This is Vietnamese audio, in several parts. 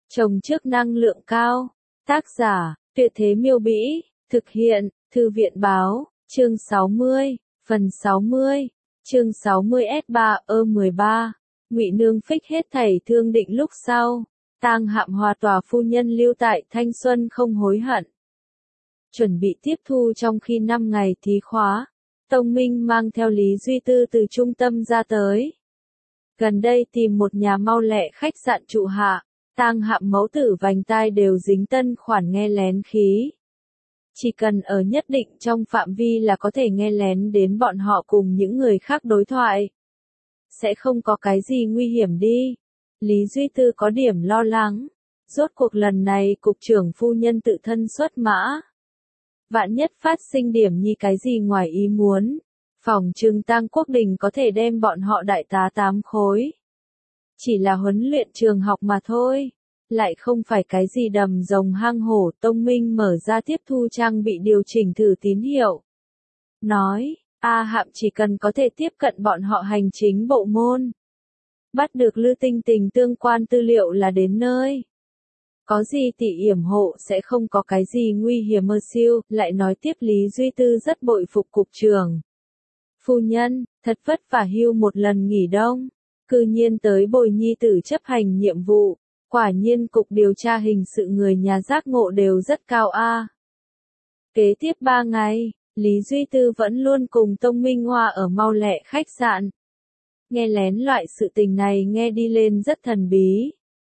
Trồng trước năng lượng cao. Tác giả, Tuyệt Thế Miêu Bĩ. Thực hiện, Thư viện Báo. Chương 60. Phần 60. Chương 60 S3E13. Ngụy Nương Phích hết thảy thương định lúc sau. Tang Hạm Hòa tòa phu nhân lưu tại thanh xuân không hối hận. Chuẩn bị tiếp thu trong khi 5 ngày thí khóa. Tông Minh mang theo Lý Duy Tư từ trung tâm ra tới. Gần đây tìm một nhà mau lẹ khách sạn trụ hạ. Tang Hạm mẫu tử vành tai đều dính tân khoản nghe lén khí. Chỉ cần ở nhất định trong phạm vi là có thể nghe lén đến bọn họ cùng những người khác đối thoại. Sẽ không có cái gì nguy hiểm đi. Lý Duy Tư có điểm lo lắng. Rốt cuộc lần này cục trưởng phu nhân tự thân xuất mã. Vạn nhất phát sinh điểm như cái gì ngoài ý muốn. Phòng trừng Tang Quốc Đình có thể đem bọn họ đại tá 8 khối. Chỉ là huấn luyện trường học mà thôi. Lại không phải cái gì đầm rồng hang hổ. Tông Minh mở ra tiếp thu trang bị điều chỉnh thử tín hiệu. Nói, A Hạm chỉ cần có thể tiếp cận bọn họ hành chính bộ môn. Bắt được Lư Tinh Tình tương quan tư liệu là đến nơi. Có gì tỉ yểm hộ sẽ không có cái gì nguy hiểm mơ siêu. Lại nói tiếp Lý Duy Tư rất bội phục cục trưởng. Phu nhân, thật vất vả hưu một lần nghỉ đông. Cư nhiên tới bồi nhi tử chấp hành nhiệm vụ. Quả nhiên cục điều tra hình sự người nhà giác ngộ đều rất cao a. Kế tiếp 3 ngày, Lý Duy Tư vẫn luôn cùng Tông Minh Hoa ở mau lẹ khách sạn. Nghe lén loại sự tình này nghe đi lên rất thần bí.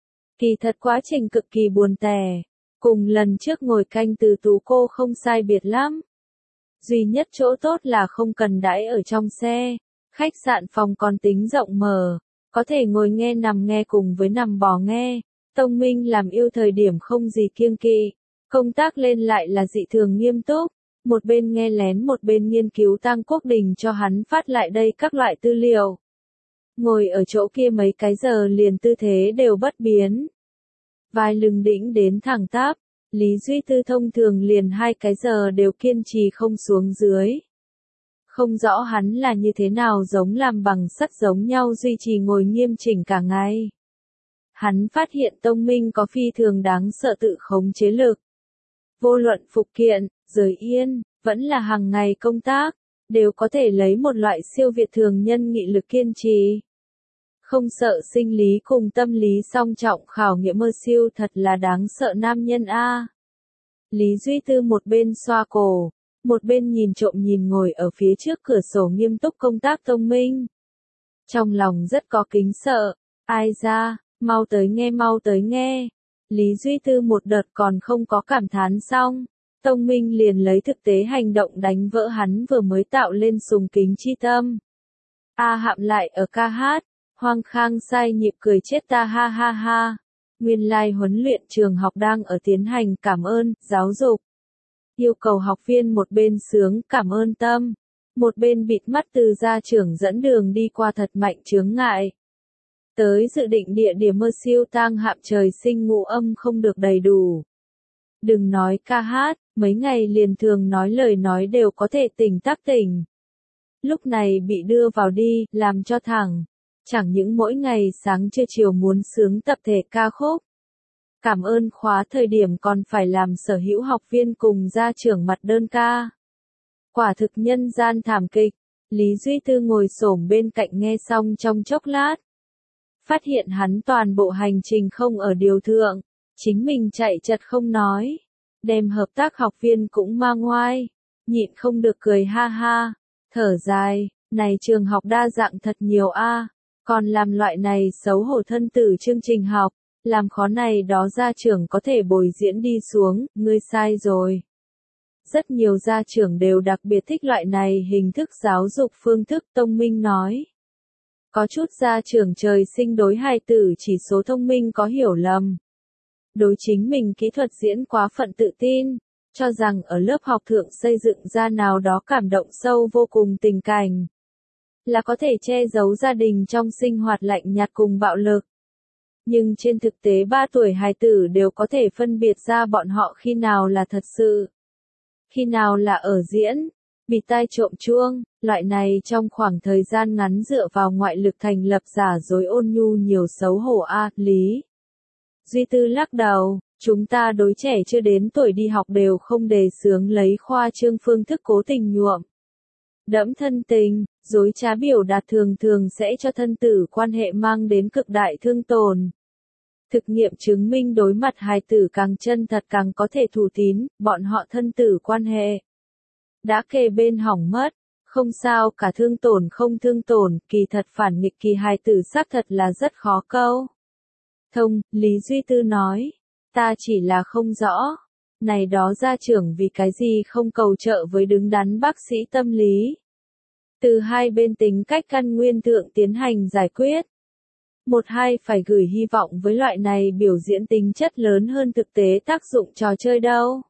Kỳ thật quá trình cực kỳ buồn tẻ. Cùng lần trước ngồi canh từ tú cô không sai biệt lắm. Duy nhất chỗ tốt là không cần đãi ở trong xe. Khách sạn phòng còn tính rộng mở. Có thể ngồi nghe nằm nghe cùng với nằm bò nghe. Tông Minh làm yêu thời điểm không gì kiêng kỵ. Công tác lên lại là dị thường nghiêm túc. Một bên nghe lén một bên nghiên cứu Tang Quốc Đình cho hắn phát lại đây các loại tư liệu. Ngồi ở chỗ kia mấy cái giờ liền tư thế đều bất biến. Vai lưng đĩnh đến thẳng tắp. Lý Duy Tư thông thường liền 2 cái giờ đều kiên trì không xuống dưới. Không rõ hắn là như thế nào giống làm bằng sắt giống nhau duy trì ngồi nghiêm chỉnh cả ngày. Hắn phát hiện Tông Minh có phi thường đáng sợ tự khống chế lực. Vô luận phục kiện, rời yên, vẫn là hàng ngày công tác, đều có thể lấy một loại siêu việt thường nhân nghị lực kiên trì. Không sợ sinh lý cùng tâm lý song trọng khảo nghiệm mơ siêu thật là đáng sợ nam nhân a. Lý Duy Tư một bên xoa cổ, một bên nhìn trộm nhìn ngồi ở phía trước cửa sổ nghiêm túc công tác Tông Minh. Trong lòng rất có kính sợ, ai ra, mau tới nghe mau tới nghe. Lý Duy Tư một đợt còn không có cảm thán xong. Tông Minh liền lấy thực tế hành động đánh vỡ hắn vừa mới tạo lên sùng kính chi tâm. A Hạm lại ở ca hát, hoang khang sai nhịp cười chết ta ha ha ha. Nguyên lai huấn luyện trường học đang ở tiến hành cảm ơn, giáo dục. Yêu cầu học viên một bên sướng cảm ơn tâm, một bên bịt mắt từ gia trưởng dẫn đường đi qua thật mạnh chướng ngại. Tới dự định địa điểm mơ siêu Tang Hạm trời sinh ngũ âm không được đầy đủ. Đừng nói ca hát, mấy ngày liền thường nói lời nói đều có thể tỉnh tắc tỉnh. Lúc này bị đưa vào đi, làm cho thẳng. Chẳng những mỗi ngày sáng trưa chiều muốn sướng tập thể ca khúc. Cảm ơn khóa thời điểm còn phải làm sở hữu học viên cùng gia trưởng mặt đơn ca. Quả thực nhân gian thảm kịch. Lý Duy Tư ngồi xổm bên cạnh nghe xong trong chốc lát. Phát hiện hắn toàn bộ hành trình không ở điều thượng. Chính mình chạy chật không nói. Đem hợp tác học viên cũng mang ngoai. Nhịn không được cười ha ha. Thở dài, này trường học đa dạng thật nhiều a. Còn làm loại này xấu hổ thân tử chương trình học. Làm khó này đó gia trưởng có thể bồi diễn đi xuống, ngươi sai rồi. Rất nhiều gia trưởng đều đặc biệt thích loại này hình thức giáo dục phương thức Tông Minh nói. Có chút gia trưởng trời sinh đối hài tử chỉ số thông minh có hiểu lầm. Đối chính mình kỹ thuật diễn quá phận tự tin, cho rằng ở lớp học thượng xây dựng ra nào đó cảm động sâu vô cùng tình cảnh. Là có thể che giấu gia đình trong sinh hoạt lạnh nhạt cùng bạo lực. Nhưng trên thực tế 3 tuổi hài tử đều có thể phân biệt ra bọn họ khi nào là thật sự. Khi nào là ở diễn, bịt tai trộm chuông, loại này trong khoảng thời gian ngắn dựa vào ngoại lực thành lập giả dối ôn nhu nhiều xấu hổ a, Lý Duy Tư lắc đầu, chúng ta đối trẻ chưa đến tuổi đi học đều không đề xướng lấy khoa trương phương thức cố tình nhuộm đẫm thân tình, dối trá biểu đạt thường thường sẽ cho thân tử quan hệ mang đến cực đại thương tổn. Thực nghiệm chứng minh đối mặt hài tử càng chân thật càng có thể thủ tín, bọn họ thân tử quan hệ đã kề bên hỏng mất. Không sao cả thương tổn không thương tổn, kỳ thật phản nghịch kỳ hài tử xác thật là rất khó câu thông, Lý Duy Tư nói. Ta chỉ là không rõ. Này đó gia trưởng vì cái gì không cầu trợ với đứng đắn bác sĩ tâm lý. Từ hai bên tính cách căn nguyên thượng tiến hành giải quyết. Một hai phải gửi hy vọng với loại này biểu diễn tính chất lớn hơn thực tế tác dụng trò chơi đâu.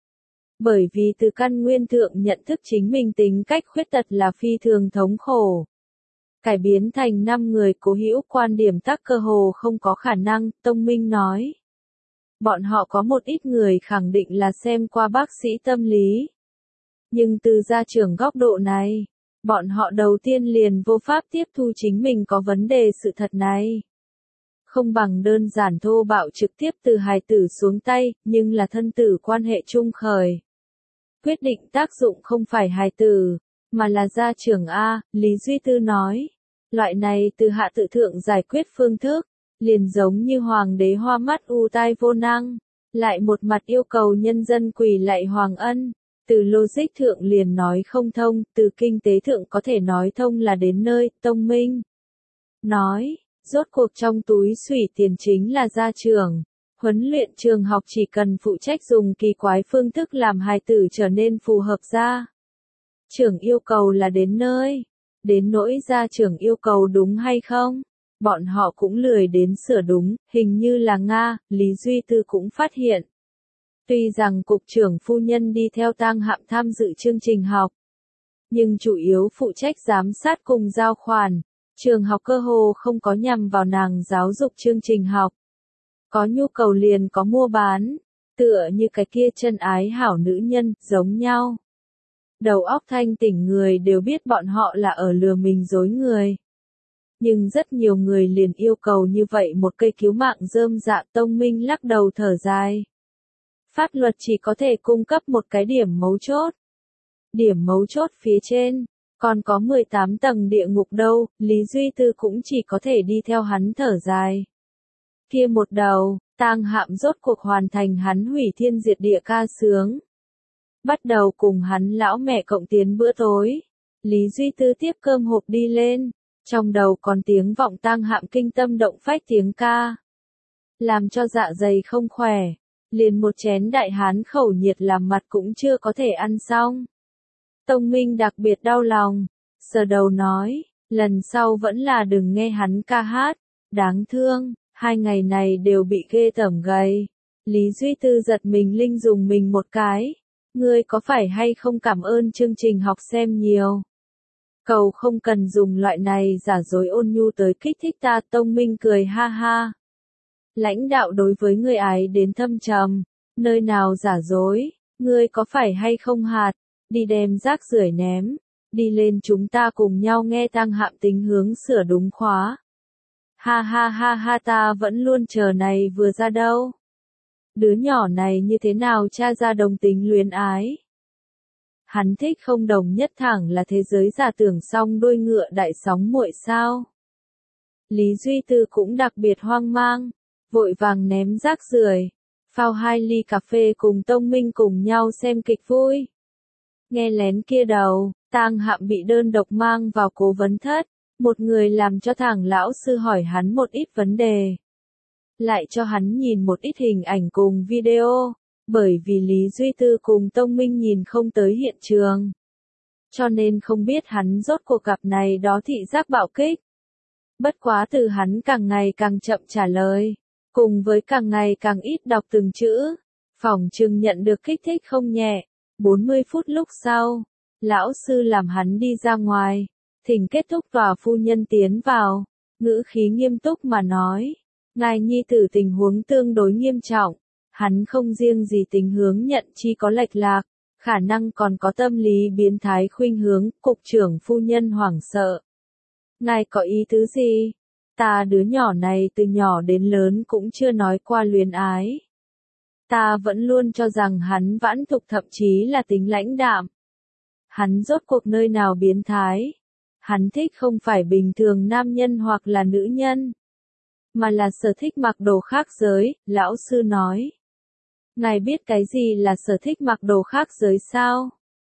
Bởi vì từ căn nguyên thượng nhận thức chính mình tính cách khuyết tật là phi thường thống khổ. Cải biến thành 5 người cố hữu quan điểm tắc cơ hồ không có khả năng, Tông Minh nói. Bọn họ có một ít người khẳng định là xem qua bác sĩ tâm lý. Nhưng từ gia trưởng góc độ này, bọn họ đầu tiên liền vô pháp tiếp thu chính mình có vấn đề sự thật này. Không bằng đơn giản thô bạo trực tiếp từ hài tử xuống tay, nhưng là thân tử quan hệ chung khởi. Quyết định tác dụng không phải hài tử, mà là gia trưởng A, Lý Duy Tư nói. Loại này từ hạ tự thượng giải quyết phương thức, liền giống như hoàng đế hoa mắt u tai vô năng, lại một mặt yêu cầu nhân dân quỳ lạy hoàng ân. Từ logic thượng liền nói không thông, từ kinh tế thượng có thể nói thông là đến nơi, Tông Minh nói, rốt cuộc trong túi xủy tiền chính là gia trưởng. Huấn luyện trường học chỉ cần phụ trách dùng kỳ quái phương thức làm hài tử trở nên phù hợp gia trưởng yêu cầu là đến nơi. Đến nỗi gia trưởng yêu cầu đúng hay không, bọn họ cũng lười đến sửa đúng, hình như là Nga, Lý Duy Tư cũng phát hiện. Tuy rằng cục trưởng phu nhân đi theo Tang Hạm tham dự chương trình học, nhưng chủ yếu phụ trách giám sát cùng giao khoản, trường học cơ hồ không có nhằm vào nàng giáo dục chương trình học. Có nhu cầu liền có mua bán, tựa như cái kia chân ái hảo nữ nhân, giống nhau. Đầu óc thanh tỉnh người đều biết bọn họ là ở lừa mình dối người. Nhưng rất nhiều người liền yêu cầu như vậy một cây cứu mạng rơm dạ. Tông Minh lắc đầu thở dài. Pháp luật chỉ có thể cung cấp một cái điểm mấu chốt. Điểm mấu chốt phía trên, còn có 18 tầng địa ngục đâu, Lý Duy Tư cũng chỉ có thể đi theo hắn thở dài. Kia một đầu, Tang Hạm rốt cuộc hoàn thành hắn hủy thiên diệt địa ca sướng. Bắt đầu cùng hắn lão mẹ cộng tiến bữa tối. Lý Duy Tư tiếp cơm hộp đi lên, trong đầu còn tiếng vọng Tang Hạm kinh tâm động phách tiếng ca. Làm cho dạ dày không khỏe, liền một chén đại hán khẩu nhiệt làm mặt cũng chưa có thể ăn xong. Tông Minh đặc biệt đau lòng, sờ đầu nói, lần sau vẫn là đừng nghe hắn ca hát, đáng thương, 2 ngày này đều bị ghê tởm gầy. Lý Duy Tư giật mình linh dùng mình một cái. Ngươi có phải hay không cảm ơn chương trình học xem nhiều? Cầu không cần dùng loại này giả dối ôn nhu tới kích thích ta. Tông Minh cười ha ha. Lãnh đạo đối với người ái đến thâm trầm, nơi nào giả dối, ngươi có phải hay không hạt, đi đem rác rưởi ném, đi lên chúng ta cùng nhau nghe Tang Hạm tính hướng sửa đúng khóa. Ha ha ha ha, ta vẫn luôn chờ này vừa ra đâu. Đứa nhỏ này như thế nào cha ra đồng tính luyến ái. Hắn thích không đồng nhất thẳng là thế giới giả tưởng song đôi ngựa đại sóng muội sao. Lý Duy Tư cũng đặc biệt hoang mang, vội vàng ném rác rưởi, phao 2 ly cà phê cùng Tông Minh cùng nhau xem kịch vui. Nghe lén kia đầu, Tang Hạm bị đơn độc mang vào cố vấn thất, một người làm cho thằng lão sư hỏi hắn một ít vấn đề. Lại cho hắn nhìn một ít hình ảnh cùng video, bởi vì Lý Duy Tư cùng Tông Minh nhìn không tới hiện trường. Cho nên không biết hắn rốt cuộc gặp này đó thị giác bạo kích. Bất quá từ hắn càng ngày càng chậm trả lời, cùng với càng ngày càng ít đọc từng chữ, phỏng chừng nhận được kích thích không nhẹ. 40 phút lúc sau, lão sư làm hắn đi ra ngoài, thỉnh kết thúc tòa phu nhân tiến vào, ngữ khí nghiêm túc mà nói. Ngài nhi tử tình huống tương đối nghiêm trọng, hắn không riêng gì tình hướng nhận chi có lệch lạc, khả năng còn có tâm lý biến thái khuynh hướng. Cục trưởng phu nhân hoảng sợ. Ngài có ý tứ gì? Ta đứa nhỏ này từ nhỏ đến lớn cũng chưa nói qua luyến ái. Ta vẫn luôn cho rằng hắn vãn tục thậm chí là tính lãnh đạm. Hắn rốt cuộc nơi nào biến thái. Hắn thích không phải bình thường nam nhân hoặc là nữ nhân, mà là sở thích mặc đồ khác giới, lão sư nói. Ngài biết cái gì là sở thích mặc đồ khác giới sao?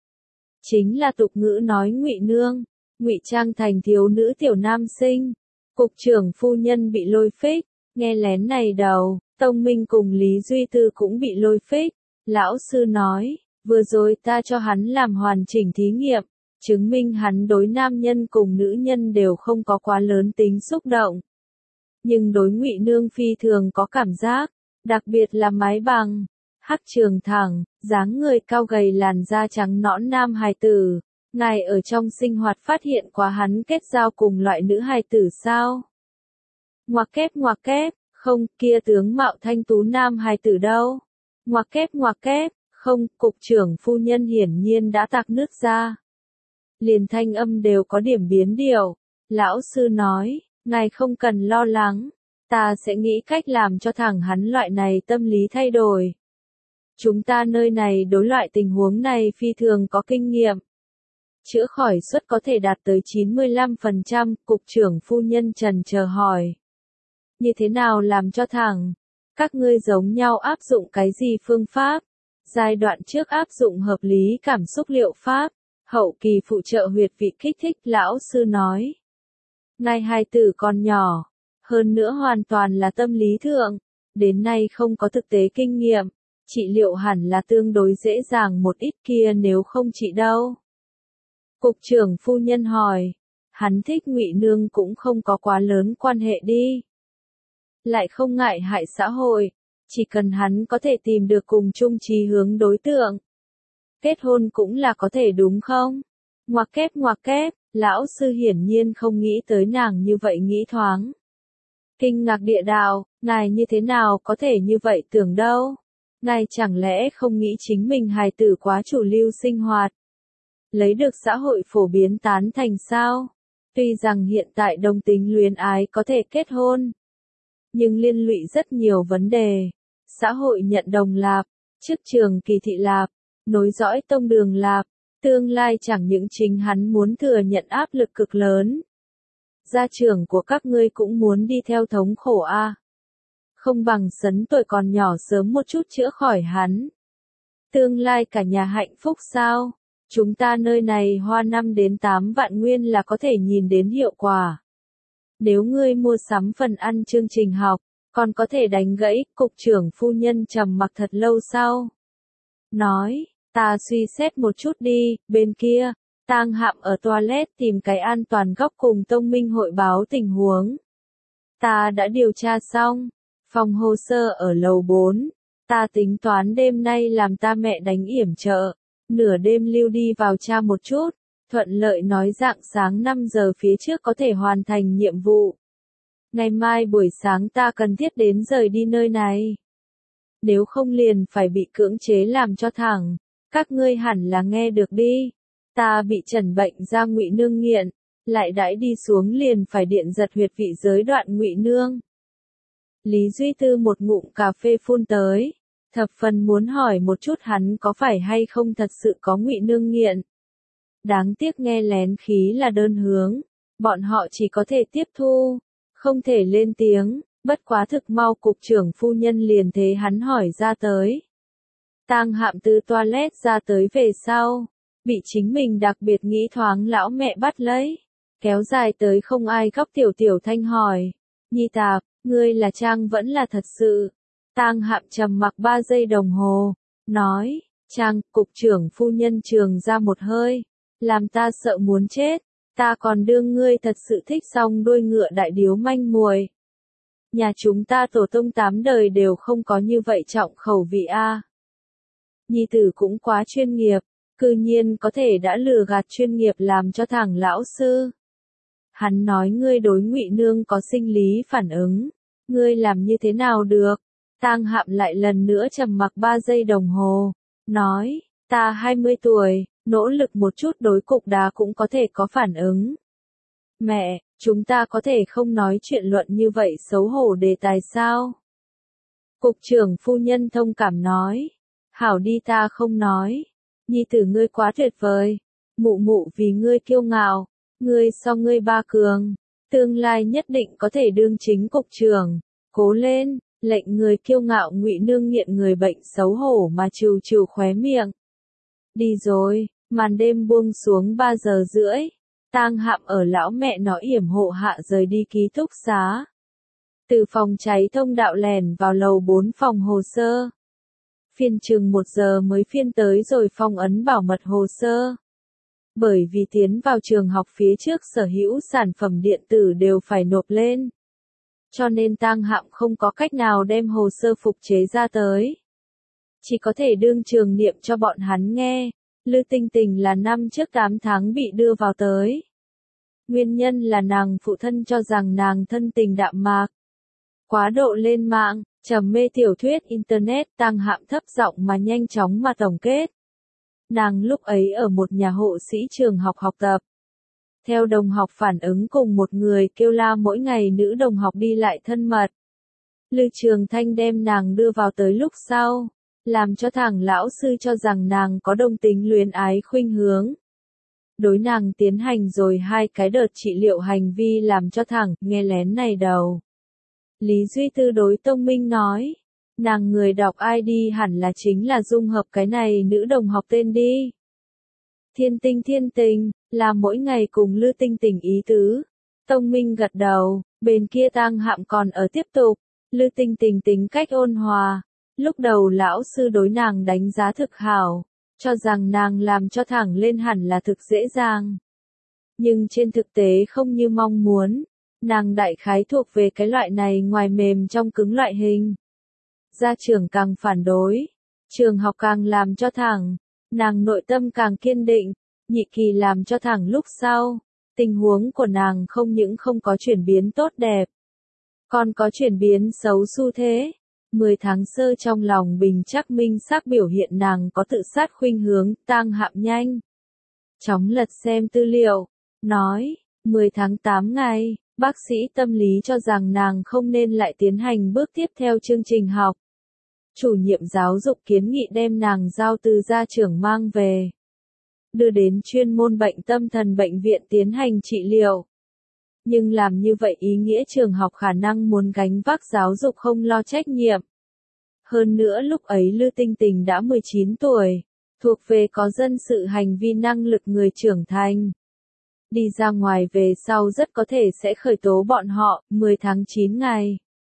Chính là tục ngữ nói ngụy nương, ngụy trang thành thiếu nữ tiểu nam sinh. Cục trưởng phu nhân bị lôi phích, nghe lén này đầu, Tông Minh cùng Lý Duy Tư cũng bị lôi phích. Lão sư nói, vừa rồi ta cho hắn làm hoàn chỉnh thí nghiệm, chứng minh hắn đối nam nhân cùng nữ nhân đều không có quá lớn tính xúc động. Nhưng đối ngụy nương phi thường có cảm giác, đặc biệt là mái bằng, hắc trường thẳng, dáng người cao gầy làn da trắng nõn nam hài tử. Ngài ở trong sinh hoạt phát hiện quá hắn kết giao cùng loại nữ hài tử sao? Ngoặc kép, không, kia tướng mạo thanh tú nam hài tử đâu? Ngoặc kép, không, cục trưởng phu nhân hiển nhiên đã tạc nước ra. Liền thanh âm đều có điểm biến điệu. Lão sư nói, ngài không cần lo lắng, ta sẽ nghĩ cách làm cho thằng hắn loại này tâm lý thay đổi. Chúng ta nơi này đối loại tình huống này phi thường có kinh nghiệm. Chữa khỏi suất có thể đạt tới 95%, cục trưởng phu nhân trần chờ hỏi. Như thế nào làm cho thẳng? Các ngươi giống nhau áp dụng cái gì phương pháp? Giai đoạn trước áp dụng hợp lý cảm xúc liệu pháp, hậu kỳ phụ trợ huyệt vị kích thích, lão sư nói. Ngài hài tử còn nhỏ, hơn nữa hoàn toàn là tâm lý thượng, đến nay không có thực tế kinh nghiệm, trị liệu hẳn là tương đối dễ dàng một ít kia nếu không trị đâu. Cục trưởng phu nhân hỏi, hắn thích ngụy nương cũng không có quá lớn quan hệ đi. Lại không ngại hại xã hội, chỉ cần hắn có thể tìm được cùng chung chí hướng đối tượng. Kết hôn cũng là có thể đúng không? Ngoặc kép, lão sư hiển nhiên không nghĩ tới nàng như vậy nghĩ thoáng. Kinh ngạc địa đạo, ngài như thế nào có thể như vậy tưởng đâu? Ngài chẳng lẽ không nghĩ chính mình hài tử quá chủ lưu sinh hoạt? Lấy được xã hội phổ biến tán thành sao? Tuy rằng hiện tại đồng tính luyến ái có thể kết hôn, nhưng liên lụy rất nhiều vấn đề. Xã hội nhận đồng lạp, chức trường kỳ thị lạp, nối dõi tông đường lạp, tương lai chẳng những chính hắn muốn thừa nhận áp lực cực lớn. Gia trưởng của các ngươi cũng muốn đi theo thống khổ a. Không bằng sấn tuổi còn nhỏ sớm một chút chữa khỏi hắn. Tương lai cả nhà hạnh phúc sao? Chúng ta nơi này hoa 5 đến 8 vạn nguyên là có thể nhìn đến hiệu quả. Nếu ngươi mua sắm phần ăn chương trình học, còn có thể đánh gãy, cục trưởng phu nhân trầm mặc thật lâu sau. Nói, ta suy xét một chút đi, bên kia, Tang Hạm ở toilet tìm cái an toàn góc cùng Tông Minh hội báo tình huống. Ta đã điều tra xong, phòng hồ sơ ở lầu 4, ta tính toán đêm nay làm ta mẹ đánh yểm trợ, nửa đêm lưu đi vào tra một chút, thuận lợi nói rạng sáng 5 giờ phía trước có thể hoàn thành nhiệm vụ. Ngày mai buổi sáng ta cần thiết đến rời đi nơi này. Nếu không liền phải bị cưỡng chế làm cho thẳng, các ngươi hẳn là nghe được đi. Ta bị trần bệnh ra ngụy nương nghiện, lại đãi đi xuống liền phải điện giật huyệt vị giới đoạn ngụy nương. Lý Duy Tư một ngụm cà phê phun tới, thập phần muốn hỏi một chút hắn có phải hay không thật sự có ngụy nương nghiện. Đáng tiếc nghe lén khí là đơn hướng, bọn họ chỉ có thể tiếp thu, không thể lên tiếng, bất quá thực mau cục trưởng phu nhân liền thế hắn hỏi ra tới. Tang Hạm từ toilet ra tới về sau, bị chính mình đặc biệt nghĩ thoáng lão mẹ bắt lấy, kéo dài tới không ai góc tiểu thanh hỏi, Nhi Tạp, ngươi là Trang vẫn là thật sự? Tang Hạm trầm mặc 3 giây đồng hồ, nói, Trang, cục trưởng phu nhân trường ra một hơi, làm ta sợ muốn chết, ta còn đương ngươi thật sự thích song đuôi ngựa đại điếu manh muội. Nhà chúng ta tổ tông 8 đời đều không có như vậy trọng khẩu vị a. Nhi tử cũng quá chuyên nghiệp, cư nhiên có thể đã lừa gạt chuyên nghiệp làm cho thằng lão sư. Hắn nói ngươi đối ngụy nương có sinh lý phản ứng, ngươi làm như thế nào được? Tang Hạm lại lần nữa trầm mặc 3 giây đồng hồ, nói, ta 20 tuổi, nỗ lực một chút đối cục đá cũng có thể có phản ứng. Mẹ, Chúng ta có thể không nói chuyện luận như vậy xấu hổ đề tài sao? Cục trưởng phu nhân thông cảm nói. Hảo đi ta không nói. Nhi tử ngươi quá tuyệt vời. Mụ mụ vì ngươi kiêu ngạo. Ngươi so ngươi ba cường. Tương lai nhất định có thể đương chính cục trưởng. Cố lên, lệnh người kiêu ngạo Ngụy Nương nghiện người bệnh xấu hổ mà trừ trừ khóe miệng. Đi rồi, màn đêm buông xuống 3 giờ rưỡi. Tang Hạm ở lão mẹ nó yểm hộ hạ rời đi ký túc xá. Từ phòng cháy thông đạo lèn vào lầu 4 phòng hồ sơ. Phiên chừng 1 giờ mới phiên tới rồi phong ấn bảo mật hồ sơ. Bởi vì tiến vào trường học phía trước sở hữu sản phẩm điện tử đều phải nộp lên. Cho nên Tang Hạm không có cách nào đem hồ sơ phục chế ra tới. Chỉ có thể đương trường niệm cho bọn hắn nghe. Lư Tinh Tình là năm trước 8 tháng bị đưa vào tới. Nguyên nhân là nàng phụ thân cho rằng nàng thân tình đạm mạc. Quá độ lên mạng, trầm mê tiểu thuyết Internet. Tang Hạm thấp giọng mà nhanh chóng mà tổng kết. Nàng lúc ấy ở một nhà hộ sĩ trường học học tập. Theo đồng học phản ứng cùng một người kêu la mỗi ngày nữ đồng học đi lại thân mật. Lư Trường Thanh đem nàng đưa vào tới lúc sau, làm cho thằng lão sư cho rằng nàng có đồng tính luyến ái khuynh hướng. Đối nàng tiến hành rồi 2 cái đợt trị liệu hành vi làm cho thằng nghe lén này đầu. Lý Duy Tư đối Tông Minh nói, nàng người đọc ID hẳn là chính là dung hợp cái này nữ đồng học tên đi. Thiên Tình, là mỗi ngày cùng Lư Tinh Tình ý tứ. Tông Minh gật đầu, bên kia Tang Hạm còn ở tiếp tục. Lư Tinh Tình tính cách ôn hòa. Lúc đầu lão sư đối nàng đánh giá thực hảo, cho rằng nàng làm cho thẳng lên hẳn là thực dễ dàng. Nhưng trên thực tế không như mong muốn, nàng đại khái thuộc về cái loại này ngoài mềm trong cứng loại hình. Gia trưởng càng phản đối, trường học càng làm cho thẳng, nàng nội tâm càng kiên định, nhị kỳ làm cho thẳng lúc sau, tình huống của nàng không những không có chuyển biến tốt đẹp, còn có chuyển biến xấu xu thế. 10 tháng sơ trong lòng bình chắc minh xác biểu hiện nàng có tự sát khuynh hướng. Tang Hạm nhanh chóng lật xem tư liệu, nói, 10 tháng 8 ngày, bác sĩ tâm lý cho rằng nàng không nên lại tiến hành bước tiếp theo chương trình học. Chủ nhiệm giáo dục kiến nghị đem nàng giao từ gia trưởng mang về, đưa đến chuyên môn bệnh tâm thần bệnh viện tiến hành trị liệu. Nhưng làm như vậy ý nghĩa trường học khả năng muốn gánh vác giáo dục không lo trách nhiệm. Hơn nữa lúc ấy Lư Tinh Tình đã 19 tuổi, thuộc về có dân sự hành vi năng lực người trưởng thành. Đi ra ngoài về sau rất có thể sẽ khởi tố bọn họ. 10 tháng 9 ngày.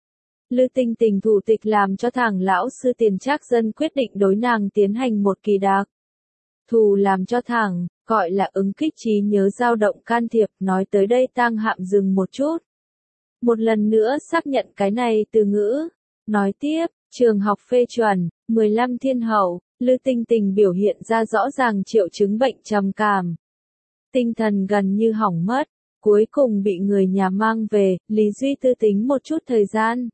Lư Tinh Tình thủ tịch làm cho thằng lão sư Tiền Trác Dân quyết định đối nàng tiến hành một kỳ đặc thù làm cho thằng, gọi là ứng kích trí nhớ dao động can thiệp. Nói tới đây Tang Hạm dừng một chút. Một lần nữa xác nhận cái này từ ngữ. Nói tiếp, trường học phê chuẩn, 15 thiên hậu, Lư Tinh Tình biểu hiện ra rõ ràng triệu chứng bệnh trầm cảm. Tinh thần gần như hỏng mất, cuối cùng bị người nhà mang về. Lý Duy Tư tính một chút thời gian.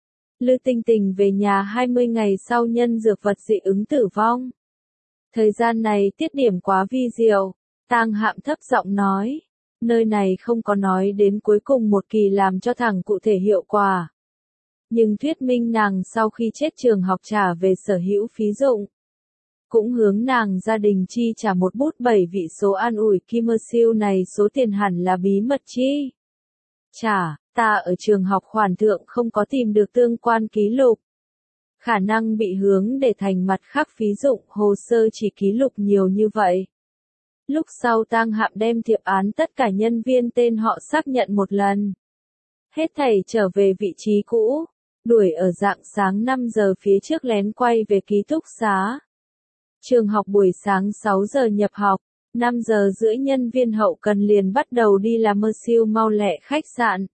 Lư Tinh Tình về nhà 20 ngày sau nhân dược vật dị ứng tử vong. Thời gian này tiết điểm quá vi diệu. Tang Hạm thấp giọng nói, nơi này không có nói đến cuối cùng một kỳ làm cho thẳng cụ thể hiệu quả. Nhưng thuyết minh nàng sau khi chết trường học trả về sở hữu phí dụng. Cũng hướng nàng gia đình chi trả một bút 7 vị số an ủi. Kim siêu này số tiền hẳn là bí mật chi trả. Ta ở trường học khoản thượng không có tìm được tương quan ký lục. Khả năng bị hướng để thành mặt khác phí dụng. Hồ sơ chỉ ký lục nhiều như vậy. Lúc sau Tang Hạm đem thiệp án tất cả nhân viên tên họ xác nhận một lần. Hết thảy trở về vị trí cũ. Đuổi ở rạng sáng 5 giờ phía trước lén quay về ký túc xá. Trường học buổi sáng 6 giờ nhập học. 5 giờ rưỡi nhân viên hậu cần liền bắt đầu đi làm siêu mau lẹ khách sạn.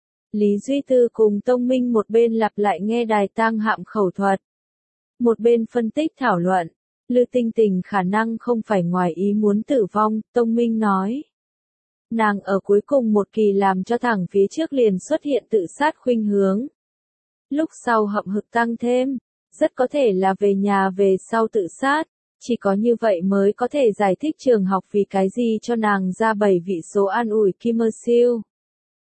Lý Duy Tư cùng Tông Minh một bên lặp lại nghe đài Tang Hạm khẩu thuật. Một bên phân tích thảo luận. Lư Tinh Tình khả năng không phải ngoài ý muốn tử vong. Tông Minh nói. Nàng ở cuối cùng một kỳ làm cho thẳng phía trước liền xuất hiện tự sát khuynh hướng. Lúc sau hậm hực tăng thêm. Rất có thể là về nhà về sau tự sát. Chỉ có như vậy mới có thể giải thích trường học vì cái gì cho nàng ra 7 vị số an ủi. Kim siêu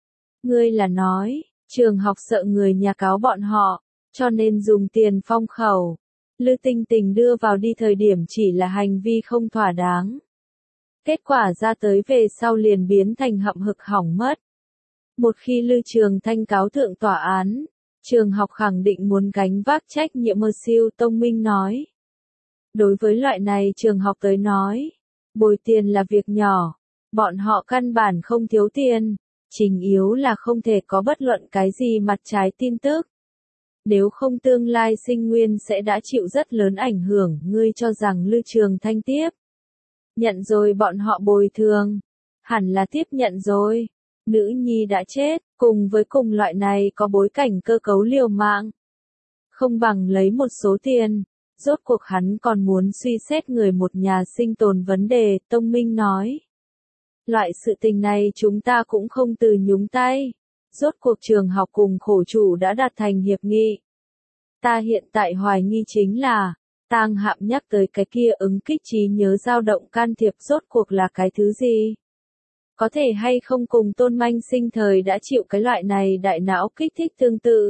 Ngươi là nói, trường học sợ người nhà cáo bọn họ, cho nên dùng tiền phong khẩu. Lư Tinh Tình đưa vào đi thời điểm chỉ là hành vi không thỏa đáng. Kết quả ra tới về sau liền biến thành hậm hực hỏng mất. Một khi Lư Trường Thanh cáo thượng tòa án, trường học khẳng định muốn gánh vác trách nhiệm. Mơ Siêu Tông Minh nói. Đối với loại này trường học tới nói, bồi tiền là việc nhỏ, bọn họ căn bản không thiếu tiền, chính yếu là không thể có bất luận cái gì mặt trái tin tức. Nếu không tương lai sinh nguyên sẽ đã chịu rất lớn ảnh hưởng. Ngươi cho rằng Lư Trường Thanh tiếp nhận rồi bọn họ bồi thường, hẳn là tiếp nhận rồi. Nữ nhi đã chết, cùng với cùng loại này có bối cảnh cơ cấu liều mạng, không bằng lấy một số tiền. Rốt cuộc hắn còn muốn suy xét người một nhà sinh tồn vấn đề. Tông Minh nói. Loại sự tình này chúng ta cũng không từ nhúng tay. Rốt cuộc trường học cùng khổ chủ đã đạt thành hiệp nghị. Ta hiện tại hoài nghi chính là, Tang Hạm nhắc tới cái kia ứng kích trí nhớ dao động can thiệp rốt cuộc là cái thứ gì? Có thể hay không cùng Tôn Manh sinh thời đã chịu cái loại này đại não kích thích tương tự?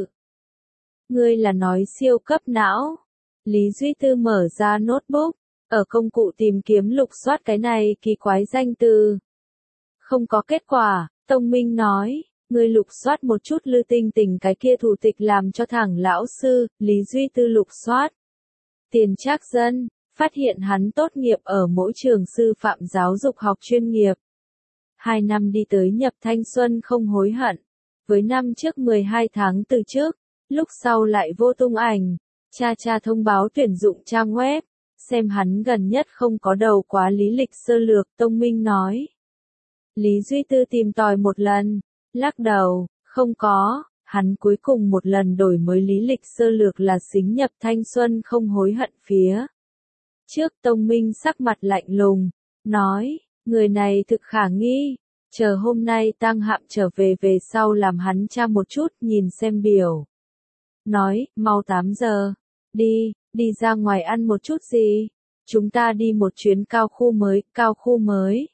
Ngươi là nói siêu cấp não? Lý Duy Tư mở ra notebook, ở công cụ tìm kiếm lục soát cái này kỳ quái danh từ. Không có kết quả, Tông Minh nói. Ngươi lục soát một chút Lư Tinh Tình cái kia thủ tịch làm cho thẳng lão sư. Lý Duy Tư lục soát. Tiền Trác Dân, phát hiện hắn tốt nghiệp ở mỗi trường sư phạm giáo dục học chuyên nghiệp. 2 năm đi tới nhập thanh xuân không hối hận. Với năm trước 12 tháng từ trước, lúc sau lại vô tung ảnh. Cha thông báo tuyển dụng trang web, xem hắn gần nhất không có đầu quá lý lịch sơ lược. Tông Minh nói. Lý Duy Tư tìm tòi một lần. Lắc đầu, không có, hắn cuối cùng một lần đổi mới lý lịch sơ lược là xính nhập thanh xuân không hối hận phía. Trước Tông Minh sắc mặt lạnh lùng, nói, người này thực khả nghi, chờ hôm nay Tang Hạm trở về sau làm hắn tra một chút nhìn xem biểu. Nói, mau 8 giờ, đi ra ngoài ăn một chút gì, chúng ta đi một chuyến cao khu mới.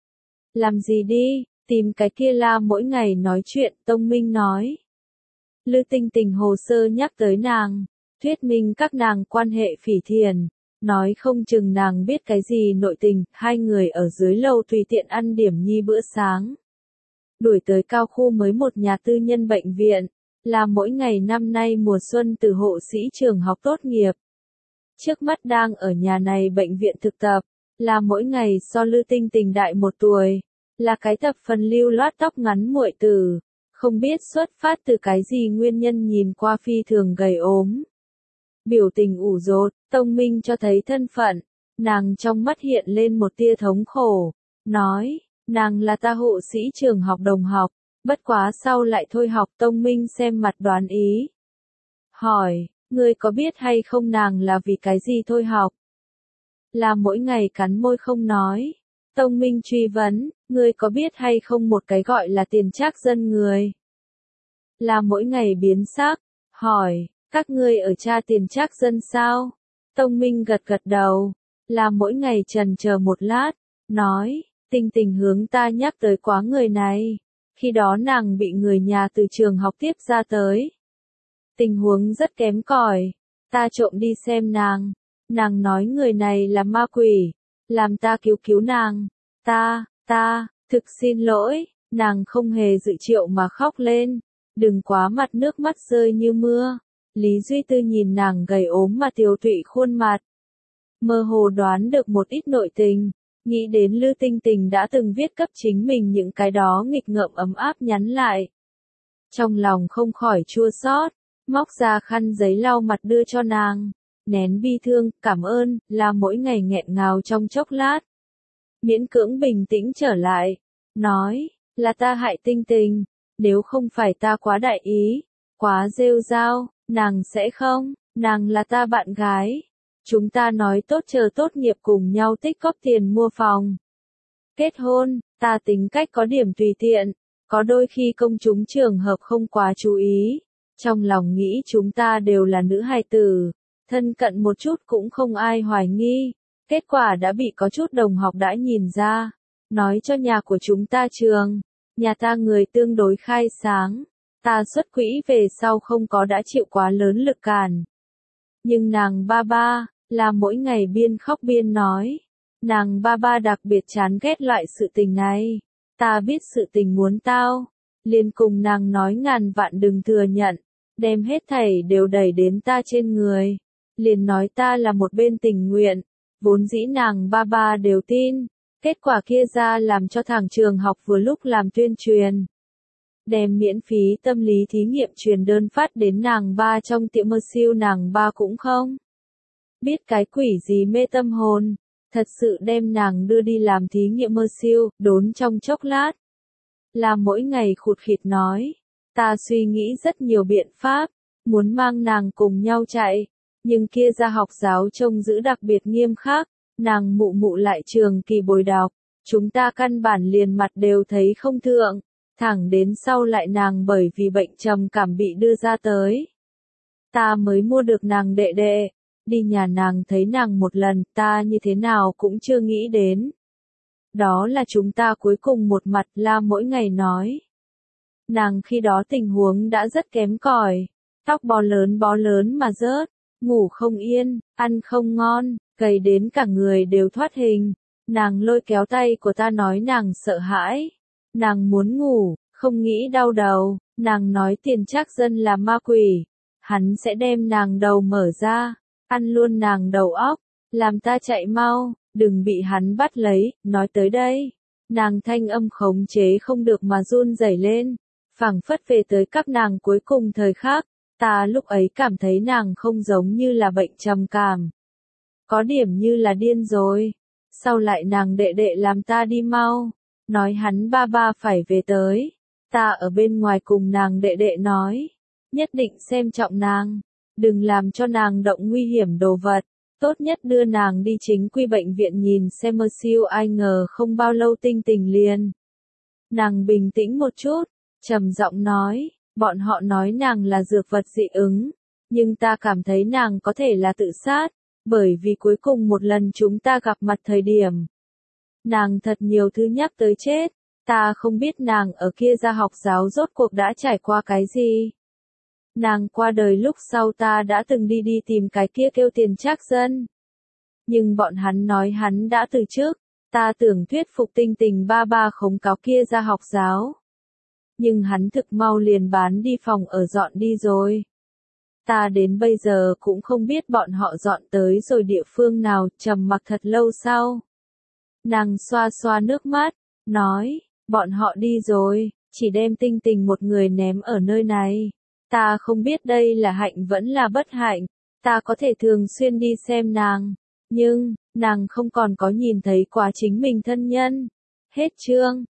Làm gì đi? Tìm cái kia la mỗi ngày nói chuyện. Tông Minh nói. Lư Tinh Tình hồ sơ nhắc tới nàng, thuyết minh các nàng quan hệ phỉ thiền, nói không chừng nàng biết cái gì nội tình. Hai người ở dưới lầu tùy tiện ăn điểm nhi bữa sáng. Đuổi tới cao khu mới một nhà tư nhân bệnh viện, là mỗi ngày năm nay mùa xuân từ hộ sĩ trường học tốt nghiệp. Trước mắt đang ở nhà này bệnh viện thực tập, là mỗi ngày so Lư Tinh Tình đại 1 tuổi. Là cái thập phần lưu loát tóc ngắn muội tử, không biết xuất phát từ cái gì nguyên nhân nhìn qua phi thường gầy ốm. Biểu tình ủ rột, Tông Minh cho thấy thân phận, nàng trong mắt hiện lên một tia thống khổ, nói, nàng là ta hộ sĩ trường học đồng học, bất quá sau lại thôi học. Tông Minh xem mặt đoán ý. Hỏi, ngươi có biết hay không nàng là vì cái gì thôi học? Là mỗi ngày cắn môi không nói. Tông Minh truy vấn, ngươi có biết hay không một cái gọi là Tiền Trác Dân người? Là mỗi ngày biến sắc, hỏi, các ngươi ở tra Tiền Trác Dân sao? Tông Minh gật đầu, là mỗi ngày chần chờ một lát, nói, Tinh Tình hướng ta nhắc tới quá người này, khi đó nàng bị người nhà từ trường học tiếp ra tới. Tình huống rất kém cỏi, ta trộm đi xem nàng nói người này là ma quỷ. Làm ta cứu nàng, ta, thực xin lỗi, nàng không hề dự triệu mà khóc lên, đừng quá mặt nước mắt rơi như mưa. Lý Duy Tư nhìn nàng gầy ốm mà tiều tụy khuôn mặt, mơ hồ đoán được một ít nội tình, nghĩ đến Lư Tinh Tình đã từng viết cấp chính mình những cái đó nghịch ngợm ấm áp nhắn lại. Trong lòng không khỏi chua xót, móc ra khăn giấy lau mặt đưa cho nàng. Nén bi thương, cảm ơn, là mỗi ngày nghẹn ngào trong chốc lát. Miễn cưỡng bình tĩnh trở lại, nói, là ta hại Tinh Tình, nếu không phải ta quá đại ý, quá rêu rao, nàng sẽ không, nàng là ta bạn gái. Chúng ta nói tốt chờ tốt nghiệp cùng nhau tích góp tiền mua phòng. Kết hôn, ta tính cách có điểm tùy tiện, có đôi khi công chúng trường hợp không quá chú ý. Trong lòng nghĩ chúng ta đều là nữ hài tử. Thân cận một chút cũng không ai hoài nghi, kết quả đã bị có chút đồng học đã nhìn ra, nói cho nhà của chúng ta trường, Nhà ta người tương đối khai sáng, ta xuất quỹ về sau không có đã chịu quá lớn lực cản. Nhưng nàng ba ba, là mỗi ngày biên khóc biên nói. Nàng ba ba đặc biệt chán ghét loại sự tình này. Ta biết sự tình muốn tao, liền cùng nàng nói ngàn vạn đừng thừa nhận, đem hết thảy đều đẩy đến ta trên người. Liền nói ta là một bên tình nguyện, vốn dĩ nàng ba ba đều tin. Kết quả kia ra làm cho thằng trường học vừa lúc làm tuyên truyền. Đem miễn phí tâm lý thí nghiệm truyền đơn phát đến nàng ba trong tiệm mơ siêu, nàng ba cũng không biết cái quỷ gì mê tâm hồn, thật sự đem nàng đưa đi làm thí nghiệm mơ siêu, đốn trong chốc lát. Là mỗi ngày khụt khịt nói, ta suy nghĩ rất nhiều biện pháp, muốn mang nàng cùng nhau chạy, nhưng kia ra học giáo trông giữ đặc biệt nghiêm khắc, nàng mụ mụ lại trường kỳ bồi đọc, chúng ta căn bản liền mặt đều thấy không thượng, thẳng đến sau lại nàng bởi vì bệnh trầm cảm bị đưa ra tới. Ta mới mua được nàng đệ đệ, đi nhà nàng thấy nàng một lần, ta như thế nào cũng chưa nghĩ đến. Đó là chúng ta cuối cùng một mặt, la mỗi ngày nói. Nàng khi đó tình huống đã rất kém cỏi, tóc bó lớn mà rớt, ngủ không yên, ăn không ngon, gầy đến cả người đều thoát hình. Nàng lôi kéo tay của ta nói nàng sợ hãi, nàng muốn ngủ, không nghĩ đau đầu, nàng nói Tiền Trác Dân là ma quỷ, hắn sẽ đem nàng đầu mở ra, ăn luôn nàng đầu óc, làm ta chạy mau, đừng bị hắn bắt lấy, nói tới đây. Nàng thanh âm khống chế không được mà run rẩy lên, phảng phất về tới các nàng cuối cùng thời khắc, ta lúc ấy cảm thấy nàng không giống như là bệnh trầm cảm. Có điểm như là điên rồi. Sau lại nàng đệ đệ làm ta đi mau, nói hắn ba ba phải về tới. Ta ở bên ngoài cùng nàng đệ đệ nói, nhất định xem trọng nàng, đừng làm cho nàng động nguy hiểm đồ vật, tốt nhất đưa nàng đi chính quy bệnh viện nhìn xem mơ siêu. Ai ngờ không bao lâu tinh tình liền. Nàng bình tĩnh một chút, trầm giọng nói, bọn họ nói nàng là dược vật dị ứng, nhưng ta cảm thấy nàng có thể là tự sát, bởi vì cuối cùng một lần chúng ta gặp mặt thời điểm. Nàng thật nhiều thứ nhắc tới chết, ta không biết nàng ở kia ra học giáo rốt cuộc đã trải qua cái gì. Nàng qua đời lúc sau ta đã từng đi tìm cái kia kêu Tiền Trác Dân. Nhưng bọn hắn nói hắn đã từ trước, ta tưởng thuyết phục tinh tình ba ba khống cáo kia ra học giáo. Nhưng hắn thực mau liền bán đi phòng ở dọn đi rồi. Ta đến bây giờ cũng không biết bọn họ dọn tới rồi địa phương nào, trầm mặc thật lâu sau. Nàng xoa xoa nước mắt, nói, bọn họ đi rồi, chỉ đem tinh tình một người ném ở nơi này. Ta không biết đây là hạnh vẫn là bất hạnh, ta có thể thường xuyên đi xem nàng, nhưng, nàng không còn có nhìn thấy quá chính mình thân nhân. Hết chương.